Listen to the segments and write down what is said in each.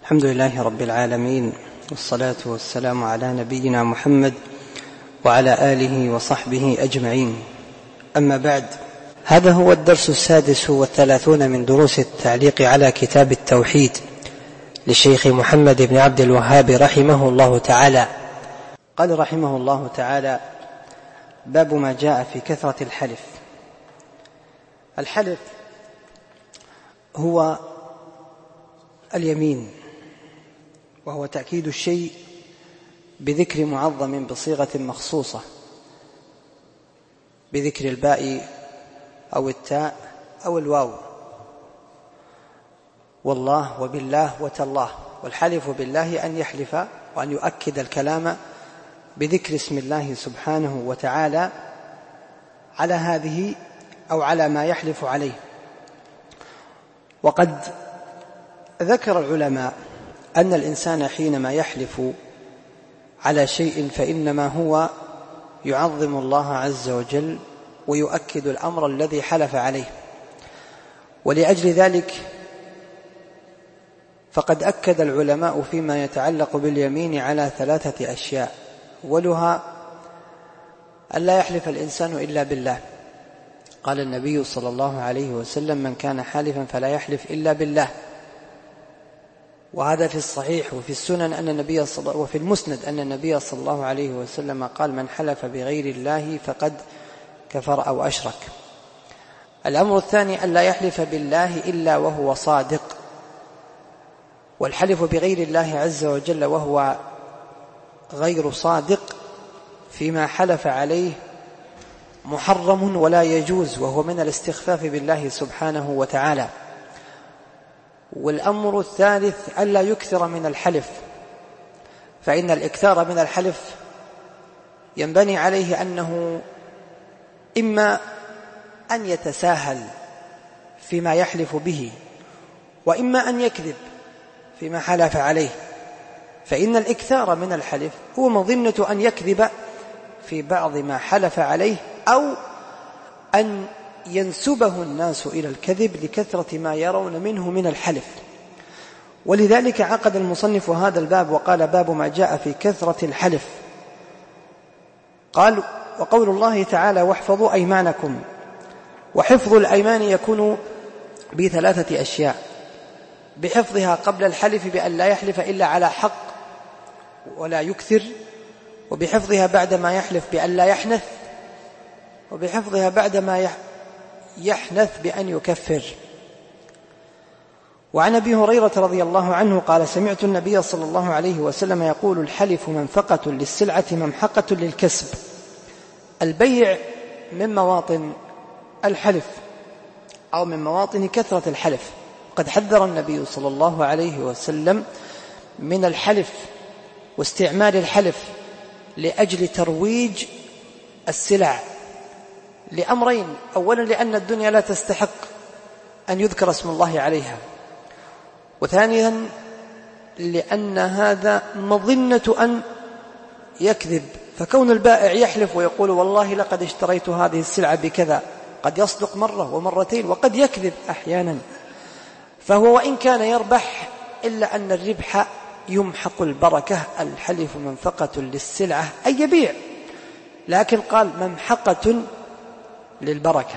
الحمد لله رب العالمين، والصلاة والسلام على نبينا محمد وعلى آله وصحبه أجمعين. أما بعد، هذا هو الدرس 36 من دروس التعليق على كتاب التوحيد للشيخ محمد بن عبد الوهاب رحمه الله تعالى. قال رحمه الله تعالى: باب ما جاء في كثرة الحلف. الحلف هو اليمين، وهو تأكيد الشيء بذكر معظم بصيغة مخصوصة، بذكر الباء أو التاء أو الواو، والله وبالله وتالله. والحلف بالله أن يحلف وأن يؤكد الكلام بذكر اسم الله سبحانه وتعالى على هذه أو على ما يحلف عليه. وقد ذكر العلماء أن الإنسان حينما يحلف على شيء فإنما هو يعظم الله عز وجل ويؤكد الأمر الذي حلف عليه. ولأجل ذلك فقد أكد العلماء فيما يتعلق باليمين على 3 أشياء، أولها ألا يحلف الإنسان إلا بالله. قال النبي صلى الله عليه وسلم: من كان حالفا فلا يحلف إلا بالله. وهذا في الصحيح وفي السنن وفي المسند أن النبي صلى الله عليه وسلم قال: من حلف بغير الله فقد كفر أو أشرك. الأمر الثاني ألا يحلف بالله إلا وهو صادق. والحلف بغير الله عز وجل وهو غير صادق فيما حلف عليه محرم ولا يجوز، وهو من الاستخفاف بالله سبحانه وتعالى. والأمر الثالث ألا يكثر من الحلف، فإن الإكثار من الحلف ينبني عليه أنه إما أن يتساهل فيما يحلف به، وإما أن يكذب فيما حلف عليه. فإن الإكثار من الحلف هو مظنة أن يكذب في بعض ما حلف عليه، أو أن ينسبه الناس إلى الكذب لكثرة ما يرون منه من الحلف. ولذلك عقد المصنف هذا الباب وقال: باب ما جاء في كثرة الحلف. قال: وقول الله تعالى: واحفظوا أيمانكم. وحفظ الأيمان يكون ب3 أشياء: بحفظها قبل الحلف بأن لا يحلف إلا على حق ولا يكثر، وبحفظها بعد ما يحلف بأن لا يحنث، وبحفظها بعد ما يحنث بأن يكفر. وعن أبي هريرة رضي الله عنه قال: سمعت النبي صلى الله عليه وسلم يقول: الحلف منفقة للسلعة ممحقة للكسب. البيع من مواطن الحلف أو من مواطن كثرة الحلف. قد حذر النبي صلى الله عليه وسلم من الحلف واستعمال الحلف لأجل ترويج السلع لأمرين: أولا لأن الدنيا لا تستحق أن يذكر اسم الله عليها، وثانيا لأن هذا مظنة أن يكذب. فكون البائع يحلف ويقول: والله لقد اشتريت هذه السلعة بكذا، قد يصدق مرة ومرتين وقد يكذب أحيانا، فهو وإن كان يربح إلا أن الربح يمحق البركة. الحلف منفقة للسلعة أي يبيع، لكن قال ممحقة للبركة.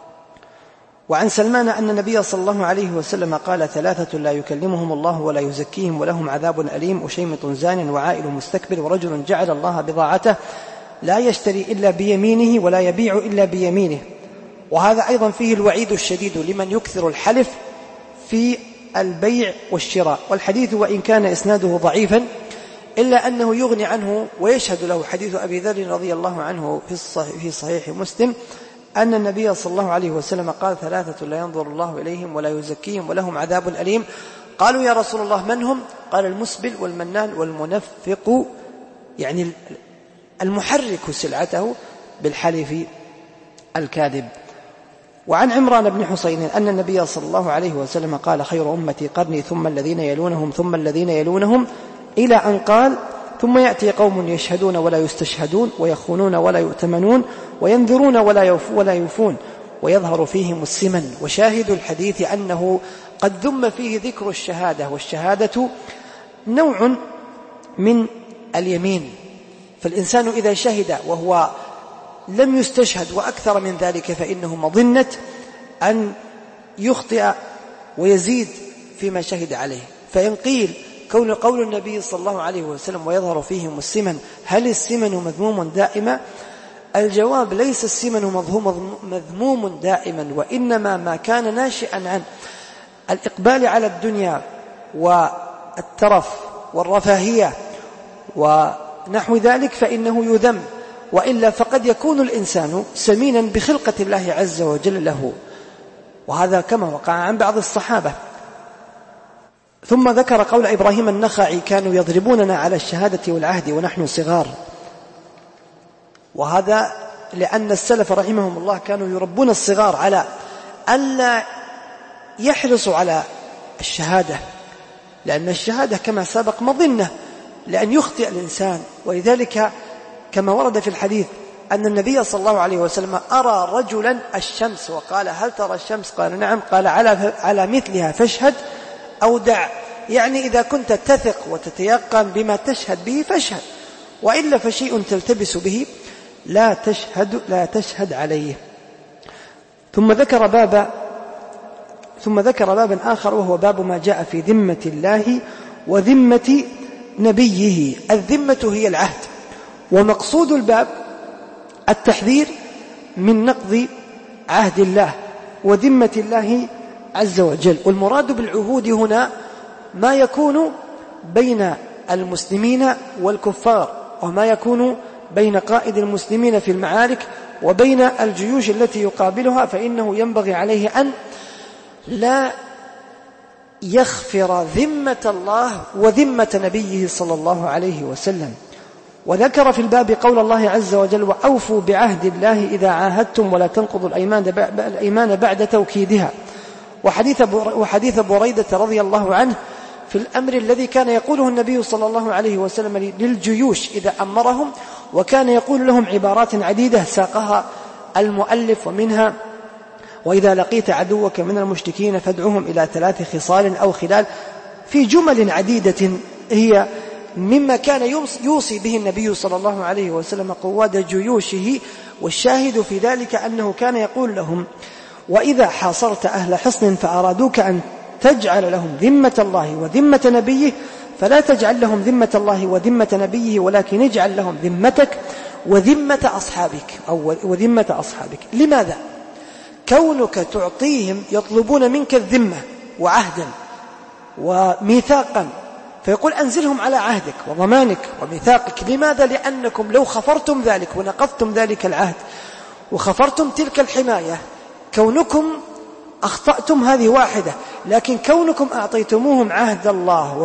وعن سلمان أن النبي صلى الله عليه وسلم قال: 3 لا يكلمهم الله ولا يزكيهم ولهم عذاب أليم: أشيمط زان، وعائل مستكبر، ورجل جعل الله بضاعته لا يشتري إلا بيمينه ولا يبيع إلا بيمينه. وهذا أيضا فيه الوعيد الشديد لمن يكثر الحلف في البيع والشراء. والحديث وإن كان إسناده ضعيفا إلا أنه يغني عنه ويشهد له حديث أبي ذر رضي الله عنه في صحيح مسلم أن النبي صلى الله عليه وسلم قال: 3 لا ينظر الله إليهم ولا يزكيهم ولهم عذاب أليم. قالوا: يا رسول الله من هم؟ قال: المسبل والمنان والمنفق، يعني المحرك سلعته بالحلف الكاذب. وعن عمران بن حسين أن النبي صلى الله عليه وسلم قال: خير أمتي قرني ثم الذين يلونهم ثم الذين يلونهم، إلى أن قال: ثم يأتي قوم يشهدون ولا يستشهدون، ويخونون ولا يؤتمنون، وينذرون ولا يوفون، ويظهر فيهم السمن. وشاهد الحديث أنه قد ذم فيه ذكر الشهادة، والشهادة نوع من اليمين، فالإنسان إذا شهد وهو لم يستشهد وأكثر من ذلك فإنه مظنة أن يخطئ ويزيد فيما شهد عليه. فإن قيل كون قول النبي صلى الله عليه وسلم ويظهر فيهم السمن، هل السمن مذموم دائما؟ الجواب: ليس السمن مذموم دائما، وإنما ما كان ناشئا عن الإقبال على الدنيا والترف والرفاهية ونحو ذلك فإنه يذم، وإلا فقد يكون الإنسان سمينا بخلقة الله عز وجل له، وهذا كما وقع عن بعض الصحابة. ثم ذكر قول إبراهيم النخعي: كانوا يضربوننا على الشهادة والعهد ونحن صغار، وهذا لأن السلف رحمهم الله كانوا يربون الصغار على ألا يحرصوا على الشهادة، لأن الشهادة كما سبق مظنة لأن يخطئ الإنسان. ولذلك كما ورد في الحديث أن النبي صلى الله عليه وسلم أرى رجلا الشمس وقال: هل ترى الشمس؟ قال: نعم. قال: على مثلها فاشهد أو دع، يعني إذا كنت تثق وتتيقن بما تشهد به فاشهد، وإلا فشيء تلتبس به لا تشهد عليه. ثم ذكر بابا آخر، وهو باب ما جاء في ذمة الله وذمة نبيه. الذمة هي العهد، ومقصود الباب التحذير من نقض عهد الله وذمة الله عز وجل. والمراد بالعهود هنا ما يكون بين المسلمين والكفار، وما يكون بين قائد المسلمين في المعارك وبين الجيوش التي يقابلها، فإنه ينبغي عليه أن لا يخفر ذمة الله وذمة نبيه صلى الله عليه وسلم. وذكر في الباب قول الله عز وجل: وأوفوا بعهد الله إذا عاهدتم ولا تنقضوا الأيمان بعد توكيدها. وحديث بريدة رضي الله عنه في الأمر الذي كان يقوله النبي صلى الله عليه وسلم للجيوش إذا أمرهم، وكان يقول لهم عبارات عديدة ساقها المؤلف، ومنها: وإذا لقيت عدوك من المشركين فادعوهم إلى 3 خصال أو خلال، في جمل عديدة هي مما كان يوصي به النبي صلى الله عليه وسلم قواد جيوشه. والشاهد في ذلك أنه كان يقول لهم: وإذا حاصرت أهل حصن فأرادوك أن تجعل لهم ذمة الله وذمة نبيه فلا تجعل لهم ذمة الله وذمة نبيه، ولكن اجعل لهم ذمتك وذمة أصحابك أو وذمة أصحابك. لماذا؟ كونك تعطيهم يطلبون منك الذمة وعهدا وميثاقا، فيقول: أنزلهم على عهدك وضمانك وميثاقك. لماذا؟ لأنكم لو خفرتم ذلك ونقضتم ذلك العهد وخفرتم تلك الحماية، كونكم أخطأتم هذه واحدة، لكن كونكم أعطيتموهم عهد الله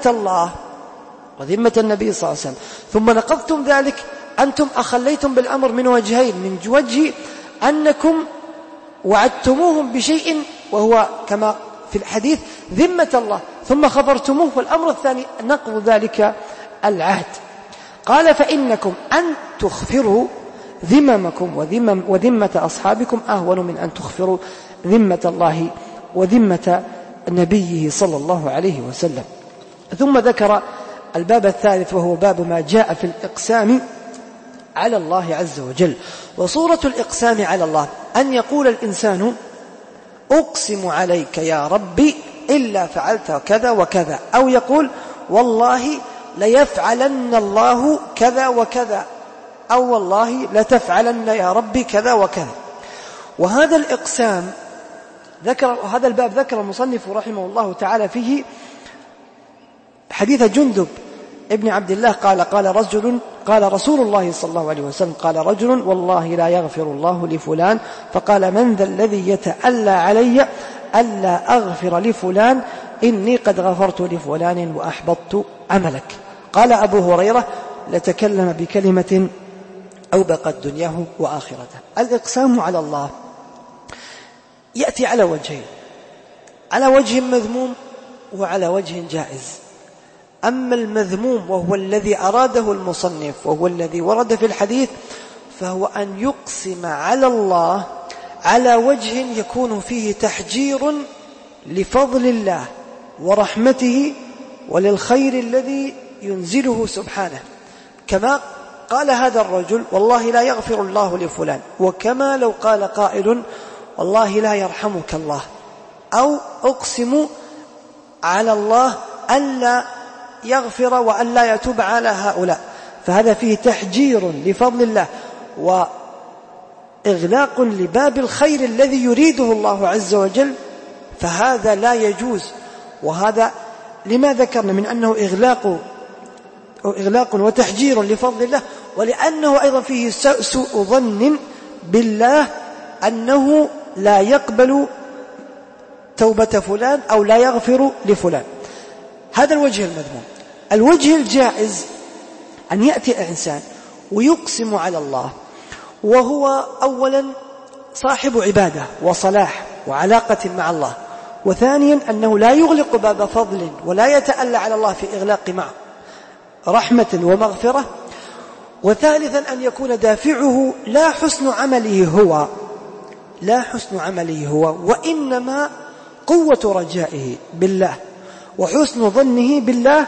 وذمة النبي صلى الله عليه وسلم ثم نقضتم ذلك، أنتم أخليتم بالأمر من وجهين: من وجه أنكم وعدتموهم بشيء وهو كما في الحديث ذمة الله، ثم خبرتموه، والأمر الثاني نقض ذلك العهد. قال: فإنكم أن تخفروا ذممكم وذمة أصحابكم أهون من أن تخفروا ذمة الله وذمة نبيه صلى الله عليه وسلم. ثم ذكر الباب الثالث، وهو باب ما جاء في الإقسام على الله عز وجل. وصورة الإقسام على الله أن يقول الإنسان: أقسم عليك يا ربي إلا فعلت كذا وكذا، أو يقول: والله ليفعلن الله كذا وكذا، أو والله لتفعلن يا ربي كذا وكذا. وهذا الإقسام هذا الباب ذكر المصنف رحمه الله تعالى فيه حديث جندب ابن عبد الله قال رسول الله صلى الله عليه وسلم: قال رجل: والله لا يغفر الله لفلان، فقال: من ذا الذي يتألى علي ألا أغفر لفلان؟ إني قد غفرت لفلان وأحبطت عملك. قال أبو هريرة: لتكلم بكلمة أوبقت دنياه وآخرته. الإقسام على الله يأتي على وجهين: على وجه مذموم وعلى وجه جائز. أما المذموم وهو الذي أراده المصنف وهو الذي ورد في الحديث، فهو أن يقسم على الله على وجه يكون فيه تحجير لفضل الله ورحمته وللخير الذي ينزله سبحانه، كما قال هذا الرجل والله لا يغفر الله لفلان، وكما لو قال قائل والله لا يرحمك الله، أو أقسم على الله ألا يغفر وألا يتوب على هؤلاء. فهذا فيه تحجير لفضل الله وإغلاق لباب الخير الذي يريده الله عز وجل، فهذا لا يجوز. وهذا لما ذكرنا من أنه إغلاق وتحجير لفضل الله، ولأنه أيضا فيه سوء ظن بالله أنه لا يقبل توبة فلان أو لا يغفر لفلان. هذا الوجه المذموم. الوجه الجائز أن يأتي إنسان ويقسم على الله وهو أولا صاحب عبادة وصلاح وعلاقة مع الله، وثانيا أنه لا يغلق باب فضل ولا يتألى على الله في إغلاق مع رحمة ومغفرة، وثالثا أن يكون دافعه لا حسن عمله هو وإنما قوة رجائه بالله وحسن ظنه بالله،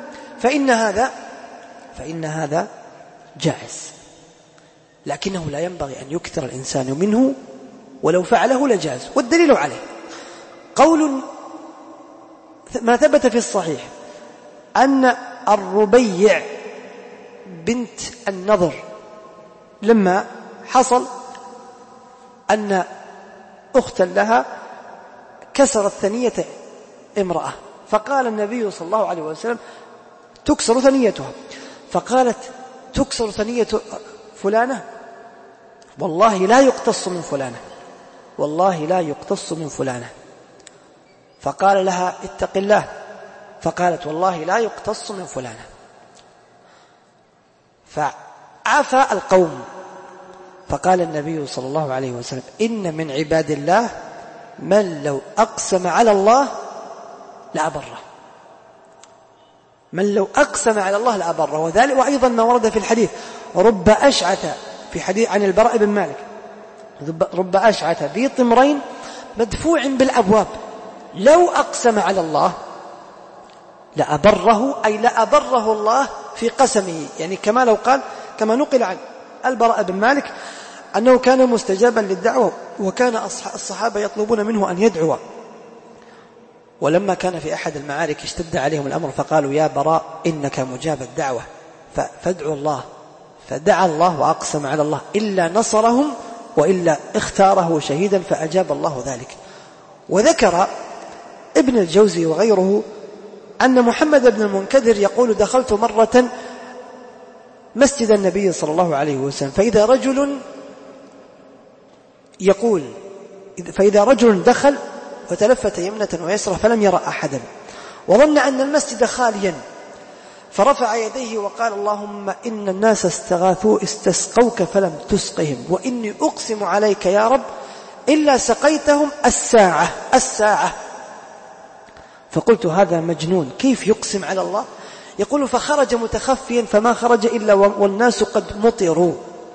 فإن هذا جائز، لكنه لا ينبغي أن يكثر الإنسان منه، ولو فعله لجاز. والدليل عليه قول ما ثبت في الصحيح أن الربيع بنت النضر لما حصل أن أختا لها كسرت ثنية امرأة، فقال النبي صلى الله عليه وسلم تكسر ثنيتها، فقالت تكسر ثنية فلانة والله لا يقتص من فلانة، فقال لها اتق الله، فقالت والله لا يقتص من فلانة، فعفى القوم، فقال النبي صلى الله عليه وسلم إن من عباد الله من لو أقسم على الله لأبره، وذلك وأيضا ما ورد في الحديث رب أشعث، في حديث عن البراء بن مالك، رب أشعث ذي طمرين مدفوع بالأبواب لو أقسم على الله لأبره، أي لأبره الله في قسمه، يعني كما لو قال كما نقل عن البراء بن مالك أنه كان مستجابا للدعوة، وكان الصحابة يطلبون منه أن يدعو، ولما كان في أحد المعارك اشتد عليهم الأمر فقالوا يا براء إنك مجاب الدعوة فادعوا الله، فدعا الله وأقسم على الله إلا نصرهم وإلا اختاره شهيدا فأجاب الله ذلك. وذكر ابن الجوزي وغيره أن محمد بن المنكدر يقول دخلت مرة مسجد النبي صلى الله عليه وسلم فإذا رجل دخل وتلفت يمنة ويسرى فلم يرى أحدا، وظن أن المسجد خاليا، فرفع يديه وقال اللهم إن الناس استسقوك فلم تسقهم، وإني أقسم عليك يا رب إلا سقيتهم الساعة. فقلت هذا مجنون كيف يقسم على الله؟ يقول فخرج متخفيا فما خرج إلا والناس قد مطروا،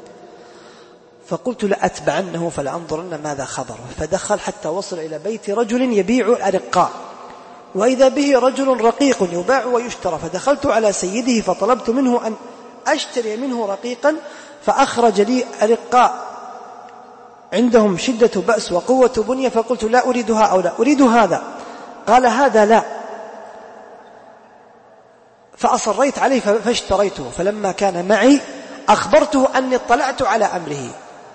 فقلت لأتبعنه فلأنظرن ماذا خبره، فدخل حتى وصل إلى بيت رجل يبيع الأرقاء، وإذا به رجل رقيق يباع ويشترى، فدخلت على سيده فطلبت منه أن أشتري منه رقيقا، فأخرج لي أرقاء عندهم شدة بأس وقوة بنية، فقلت لا أريد هؤلاء أريد هذا، قال هذا لا، فأصريت عليه فاشتريته، فلما كان معي أخبرته أني اطلعت على أمره،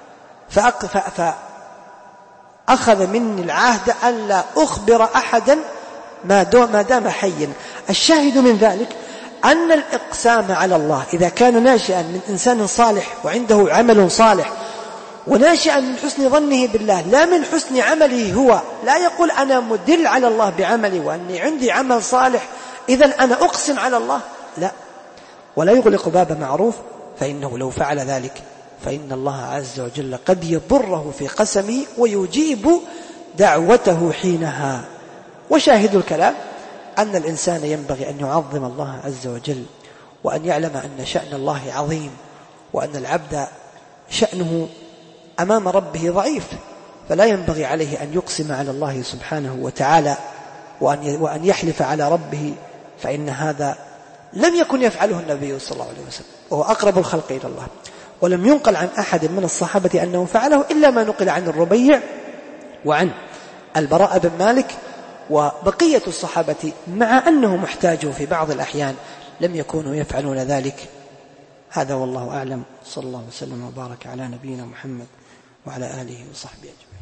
فأخذ مني العهد ألا أخبر أحدا ما دام حيا. الشاهد من ذلك أن الإقسام على الله إذا كان ناشئا من إنسان صالح وعنده عمل صالح، وناشئا من حسن ظنه بالله لا من حسن عمله هو، لا يقول أنا مدل على الله بعملي وأني عندي عمل صالح إذن أنا أقسم على الله، لا، ولا يغلق باب معروف، فإنه لو فعل ذلك فإن الله عز وجل قد يضره في قسمه ويجيب دعوته حينها. وشاهد الكلام أن الإنسان ينبغي أن يعظم الله عز وجل، وأن يعلم أن شأن الله عظيم، وأن العبد شأنه أمام ربه ضعيف، فلا ينبغي عليه أن يقسم على الله سبحانه وتعالى وأن يحلف على ربه، فإن هذا لم يكن يفعله النبي صلى الله عليه وسلم، وهو أقرب الخلق إلى الله. ولم ينقل عن أحد من الصحابة أنه فعله إلا ما نقل عن الربيع وعن البراء بن مالك، وبقية الصحابة مع أنهم احتاجوا في بعض الأحيان لم يكونوا يفعلون ذلك. هذا والله أعلم. صلى الله وسلم وبارك على نبينا محمد وعلى آله وصحبه أجمعين.